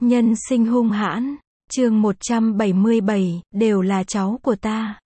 Nhân sinh hung hãn, chương 177, đều là cháu của ta.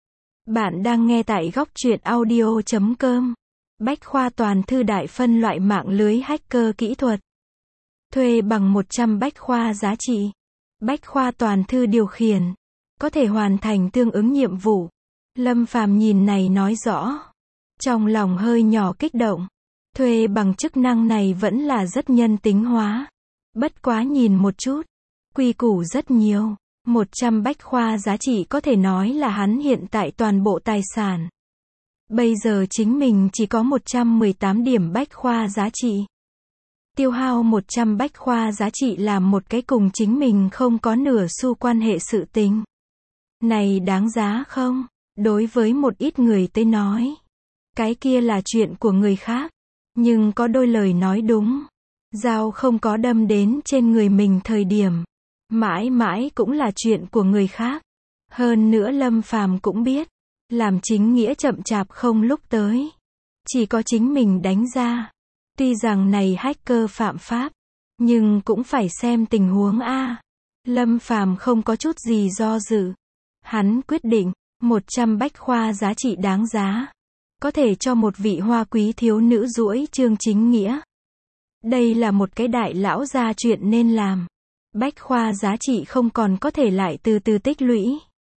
Bạn đang nghe tại góc truyện audio.com. Bách khoa toàn thư đại phân loại mạng lưới hacker kỹ thuật. Thuê bằng 100 bách khoa giá trị. Bách khoa toàn thư điều khiển. Có thể hoàn thành tương ứng nhiệm vụ. Lâm Phàm nhìn này nói rõ. Trong lòng hơi nhỏ kích động. Thuê bằng chức năng này vẫn là rất nhân tính hóa. Bất quá nhìn một chút. Quy củ rất nhiều. 100 bách khoa giá trị có thể nói là hắn hiện tại toàn bộ tài sản. Bây giờ chính mình chỉ có 118 điểm bách khoa giá trị. Tiêu hao 100 bách khoa giá trị làm một cái cùng chính mình không có nửa xu quan hệ sự tình. Này đáng giá không? Đối với một ít người tới nói. Cái kia là chuyện của người khác. Nhưng có đôi lời nói đúng. Dao không có đâm đến trên người mình thời điểm. Mãi mãi cũng là chuyện của người khác. Hơn nữa Lâm Phàm cũng biết. Làm chính nghĩa chậm chạp không lúc tới. Chỉ có chính mình đánh ra. Tuy rằng này hacker phạm pháp. Nhưng cũng phải xem tình huống a. Lâm Phàm không có chút gì do dự. Hắn quyết định. 100 bách khoa giá trị đáng giá. Có thể cho một vị hoa quý thiếu nữ duỗi chương chính nghĩa. Đây là một cái đại lão gia chuyện nên làm. Bách khoa giá trị không còn có thể lại từ từ tích lũy.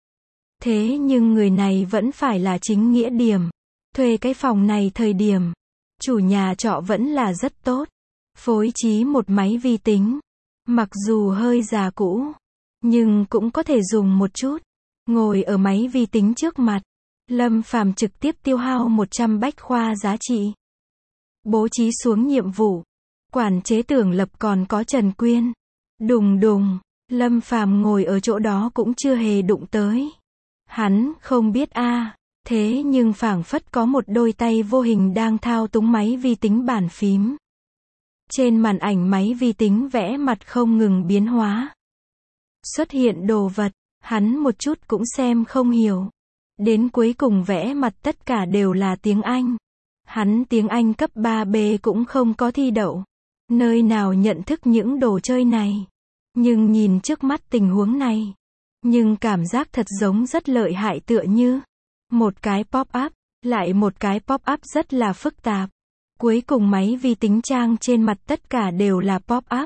Thế nhưng người này vẫn phải là chính nghĩa điểm. Thuê cái phòng này thời điểm. Chủ nhà trọ vẫn là rất tốt. Phối trí một máy vi tính. Mặc dù hơi già cũ. Nhưng cũng có thể dùng một chút. Ngồi ở máy vi tính trước mặt. Lâm Phàm trực tiếp tiêu hao 100 bách khoa giá trị. Bố trí xuống nhiệm vụ. Quản chế Tưởng Lập còn có Trần Quyên. Đùng đùng, Lâm Phàm ngồi ở chỗ đó cũng chưa hề đụng tới. Hắn không biết a, thế nhưng phảng phất có một đôi tay vô hình đang thao túng máy vi tính bàn phím. Trên màn ảnh máy vi tính vẽ mặt không ngừng biến hóa. Xuất hiện đồ vật, hắn một chút cũng xem không hiểu. Đến cuối cùng vẽ mặt tất cả đều là tiếng Anh. Hắn tiếng Anh cấp 3B cũng không có thi đậu. Nơi nào nhận thức những đồ chơi này. Nhưng nhìn trước mắt tình huống này. Nhưng cảm giác thật giống rất lợi hại tựa như. Một cái pop-up, lại một cái pop-up rất là phức tạp. Cuối cùng máy vi tính trang trên mặt tất cả đều là pop-up.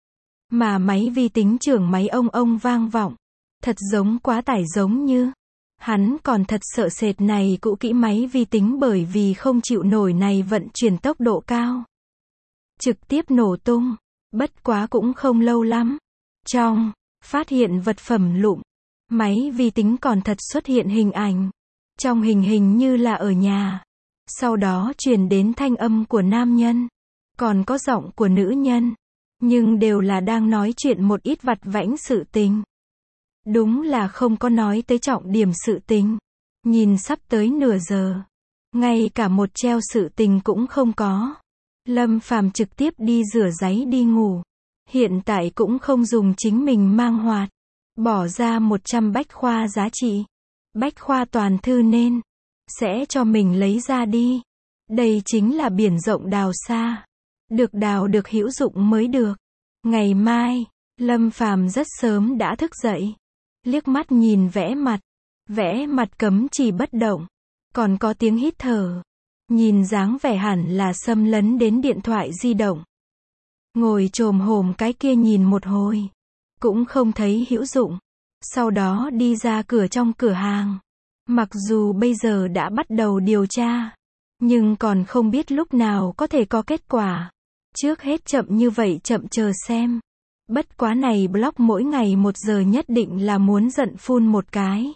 Mà máy vi tính trưởng máy ông vang vọng. Thật giống quá tải giống như. Hắn còn thật sợ sệt này cũ kỹ máy vi tính bởi vì không chịu nổi này vận chuyển tốc độ cao. Trực tiếp nổ tung. Bất quá cũng không lâu lắm. Trong, phát hiện vật phẩm lụm. Máy vi tính còn thật xuất hiện hình ảnh. Trong hình như là ở nhà. Sau đó truyền đến thanh âm của nam nhân. Còn có giọng của nữ nhân. Nhưng đều là đang nói chuyện một ít vặt vãnh sự tình. Đúng là không có nói tới trọng điểm sự tình. Nhìn sắp tới nửa giờ. Ngay cả một treo sự tình cũng không có. Lâm Phàm trực tiếp đi rửa ráy đi ngủ. Hiện tại cũng không dùng chính mình mang hoạt. Bỏ ra 100 bách khoa giá trị. Bách khoa toàn thư nên. Sẽ cho mình lấy ra đi. Đây chính là biển rộng đào xa. Được đào được hữu dụng mới được. Ngày mai, Lâm Phàm rất sớm đã thức dậy. Liếc mắt nhìn vẽ mặt. Vẽ mặt cấm chỉ bất động. Còn có tiếng hít thở. Nhìn dáng vẻ hẳn là xâm lấn đến điện thoại di động. Ngồi chồm hổm cái kia nhìn một hồi. Cũng không thấy hữu dụng. Sau đó đi ra cửa trong cửa hàng. Mặc dù bây giờ đã bắt đầu điều tra. Nhưng còn không biết lúc nào có thể có kết quả. Trước hết chậm như vậy chậm chờ xem. Bất quá này blog mỗi ngày 1 giờ nhất định là muốn giận phun một cái.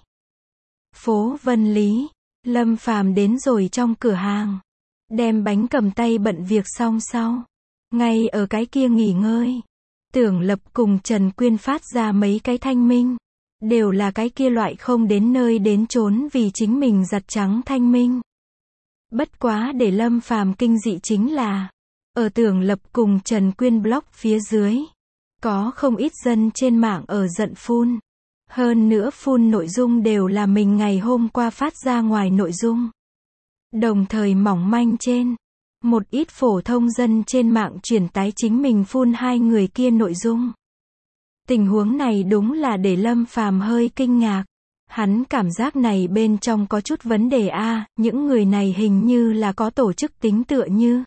Phố Vân Lý. Lâm Phàm đến rồi trong cửa hàng. Đem bánh cầm tay bận việc xong sau. Ngay ở cái kia nghỉ ngơi. Tưởng Lập cùng Trần Quyên phát ra mấy cái thanh minh. Đều là cái kia loại không đến nơi đến chốn vì chính mình giặt trắng thanh minh. Bất quá để Lâm Phàm kinh dị chính là. Ở Tưởng Lập cùng Trần Quyên blog phía dưới. Có không ít dân trên mạng ở giận phun. Hơn nữa phun nội dung đều là mình ngày hôm qua phát ra ngoài nội dung. Đồng thời mỏng manh trên. Một ít phổ thông dân trên mạng truyền tái chính mình phun hai người kia nội dung. Tình huống này đúng là để Lâm Phàm hơi kinh ngạc. Hắn cảm giác này bên trong có chút vấn đề a, những người này hình như là có tổ chức tính tựa như.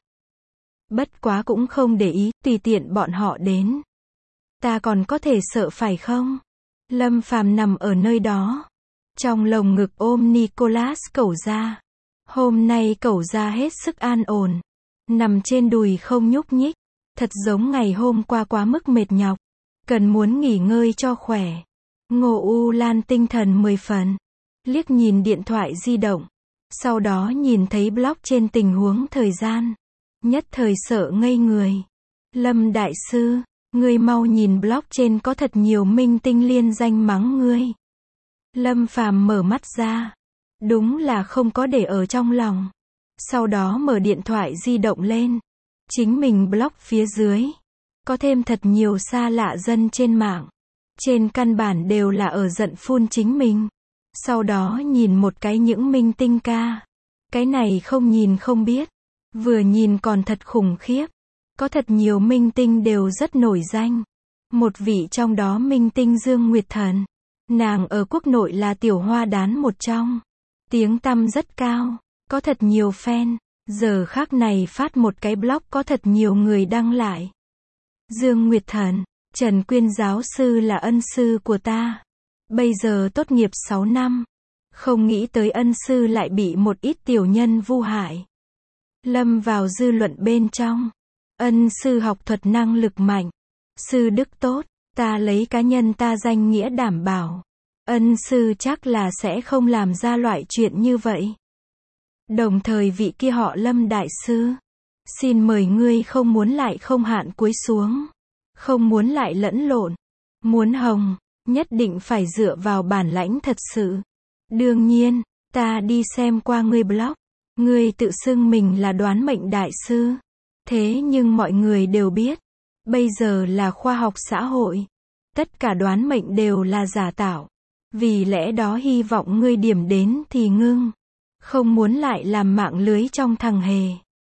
Bất quá cũng không để ý, tùy tiện bọn họ đến. Ta còn có thể sợ phải không? Lâm Phàm nằm ở nơi đó. Trong lồng ngực ôm Nicholas Cẩu Gia. Hôm nay Cẩu Gia hết sức an ổn. Nằm trên đùi không nhúc nhích. Thật giống ngày hôm qua quá mức mệt nhọc. Cần muốn nghỉ ngơi cho khỏe. Ngô U Lan tinh thần 10 phần. Liếc nhìn điện thoại di động. Sau đó nhìn thấy blog trên tình huống thời gian. Nhất thời sợ ngây người. Lâm Đại Sư, ngươi mau nhìn blog trên có thật nhiều minh tinh liên danh mắng ngươi. Lâm Phàm mở mắt ra. Đúng là không có để ở trong lòng. Sau đó mở điện thoại di động lên. Chính mình blog phía dưới. Có thêm thật nhiều xa lạ dân trên mạng. Trên căn bản đều là ở giận phun chính mình. Sau đó nhìn một cái những minh tinh ca. Cái này không nhìn không biết. Vừa nhìn còn thật khủng khiếp. Có thật nhiều minh tinh đều rất nổi danh. Một vị trong đó minh tinh Dương Nguyệt Thần. Nàng ở quốc nội là tiểu hoa đán một trong. Tiếng tăm rất cao. Có thật nhiều fan. Giờ khác này phát một cái blog có thật nhiều người đăng lại. Dương Nguyệt Thần, Trần Quyên giáo sư là ân sư của ta. Bây giờ tốt nghiệp 6 năm. Không nghĩ tới ân sư lại bị một ít tiểu nhân vu hại. Lâm vào dư luận bên trong. Ân sư học thuật năng lực mạnh. Sư đức tốt. Ta lấy cá nhân ta danh nghĩa đảm bảo. Ân sư chắc là sẽ không làm ra loại chuyện như vậy. Đồng thời vị kia họ Lâm Đại Sư. Xin mời ngươi không muốn lại không hạn cúi xuống. Không muốn lại lẫn lộn. Muốn hồng, nhất định phải dựa vào bản lãnh thật sự. Đương nhiên, ta đi xem qua ngươi blog. Ngươi tự xưng mình là đoán mệnh đại sư. Thế nhưng mọi người đều biết. Bây giờ là khoa học xã hội. Tất cả đoán mệnh đều là giả tạo. Vì lẽ đó hy vọng ngươi điểm đến thì ngưng. Không muốn lại làm mạng lưới trong thằng hề.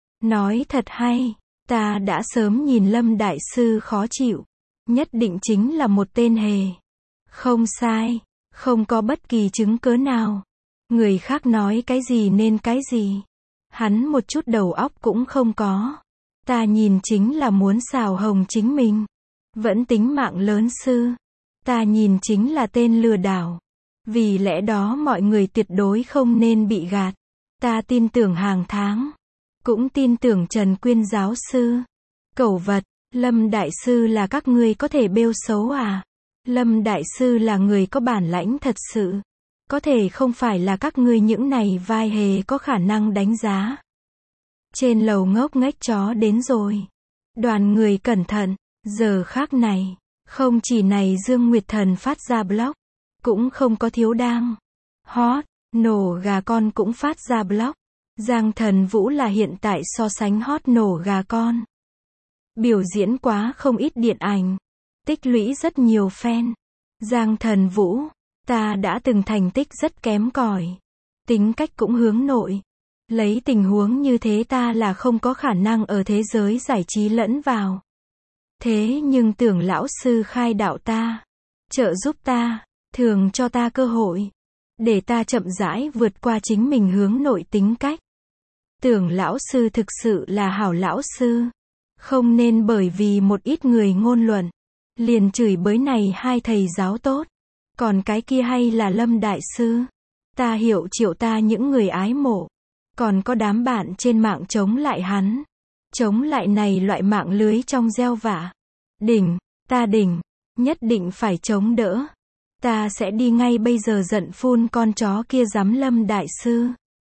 Nói thật hay, ta đã sớm nhìn Lâm Đại Sư khó chịu. Nhất định chính là một tên hề. Không sai, không có bất kỳ chứng cớ nào. Người khác nói cái gì nên cái gì. Hắn một chút đầu óc cũng không có. Ta nhìn chính là muốn xào hồng chính mình. Vẫn tính mạng lớn sư. Ta nhìn chính là tên lừa đảo. Vì lẽ đó mọi người tuyệt đối không nên bị gạt. Ta tin tưởng hàng tháng. Cũng tin tưởng Trần Quyên giáo sư. Cẩu vật, Lâm Đại Sư là các ngươi có thể bêu xấu à? Lâm Đại Sư là người có bản lãnh thật sự. Có thể không phải là các ngươi những này vai hề có khả năng đánh giá. Trên lầu ngốc nghếch chó đến rồi. Đoàn người cẩn thận, giờ khác này. Không chỉ này Dương Nguyệt Thần phát ra blog. Cũng không có thiếu đang. Hot, nổ gà con cũng phát ra blog. Giang Thần Vũ là hiện tại so sánh hot nổ gà con. Biểu diễn quá không ít điện ảnh. Tích lũy rất nhiều fan. Giang Thần Vũ, ta đã từng thành tích rất kém cỏi. Tính cách cũng hướng nội. Lấy tình huống như thế ta là không có khả năng ở thế giới giải trí lẫn vào. Thế nhưng tưởng lão sư khai đạo ta. Trợ giúp ta, thường cho ta cơ hội. Để ta chậm rãi vượt qua chính mình hướng nội tính cách. Tưởng lão sư thực sự là hảo lão sư. Không nên bởi vì một ít người ngôn luận. Liền chửi bới này hai thầy giáo tốt. Còn cái kia hay là Lâm Đại Sư. Ta hiểu triệu ta những người ái mộ. Còn có đám bạn trên mạng chống lại hắn. Chống lại này loại mạng lưới trong gieo vạ. Đỉnh, ta đỉnh. Nhất định phải chống đỡ. Ta sẽ đi ngay bây giờ giận phun con chó kia giám Lâm Đại Sư.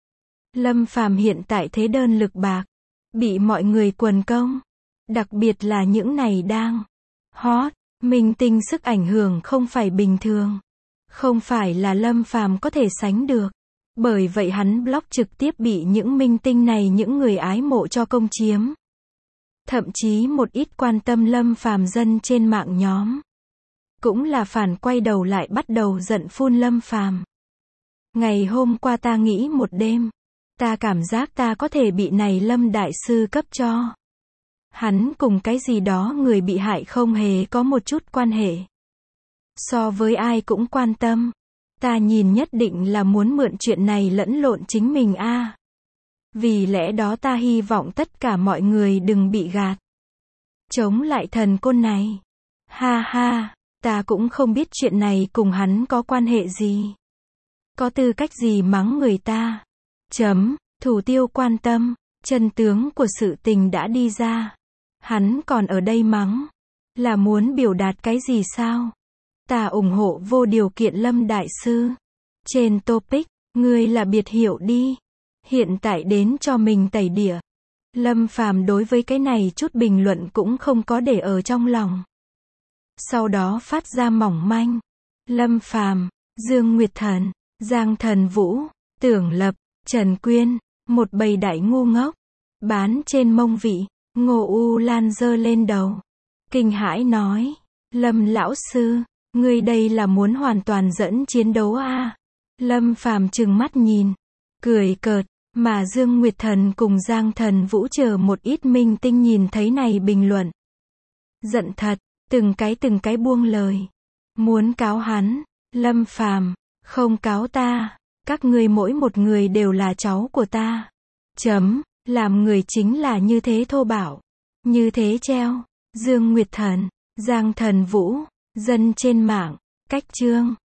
Lâm Phàm hiện tại thế đơn lực bạc. Bị mọi người quần công. Đặc biệt là những này đang hot. Minh tinh sức ảnh hưởng không phải bình thường. Không phải là Lâm Phàm có thể sánh được. Bởi vậy hắn blog trực tiếp bị những minh tinh này những người ái mộ cho công chiếm. Thậm chí một ít quan tâm Lâm Phàm dân trên mạng nhóm. Cũng là phản quay đầu lại bắt đầu giận phun Lâm Phàm. Ngày hôm qua ta nghĩ một đêm. Ta cảm giác ta có thể bị này Lâm Đại Sư cấp cho. Hắn cùng cái gì đó người bị hại không hề có một chút quan hệ. So với ai cũng quan tâm. Ta nhìn nhất định là muốn mượn chuyện này lẫn lộn chính mình a. Vì lẽ đó ta hy vọng tất cả mọi người đừng bị gạt. Chống lại thần côn này. Ha ha, ta cũng không biết chuyện này cùng hắn có quan hệ gì. Có tư cách gì mắng người ta. Thủ Tiêu quan tâm, chân tướng của sự tình đã đi ra. Hắn còn ở đây mắng. Là muốn biểu đạt cái gì sao? Ta ủng hộ vô điều kiện Lâm Đại Sư. Trên topic, ngươi là biệt hiệu đi. Hiện tại đến cho mình tẩy đĩa. Lâm Phàm đối với cái này chút bình luận cũng không có để ở trong lòng. Sau đó phát ra mỏng manh. Lâm Phàm, Dương Nguyệt Thần, Giang Thần Vũ, Tưởng Lập, Trần Quyên, một bầy đại ngu ngốc. Bán trên mông vị, Ngô U Lan giơ lên đầu. Kinh hãi nói, Lâm lão sư, ngươi đây là muốn hoàn toàn dẫn chiến đấu a? Lâm Phàm trừng mắt nhìn, cười cợt, mà Dương Nguyệt Thần cùng Giang Thần Vũ chờ một ít minh tinh nhìn thấy này bình luận. Giận thật, từng cái buông lời. Muốn cáo hắn, Lâm Phàm, không cáo ta, các ngươi mỗi một người đều là cháu của ta. Làm người chính là như thế thô bạo, như thế treo. Dương Nguyệt Thần, Giang Thần Vũ, dân trên mạng, cách chương.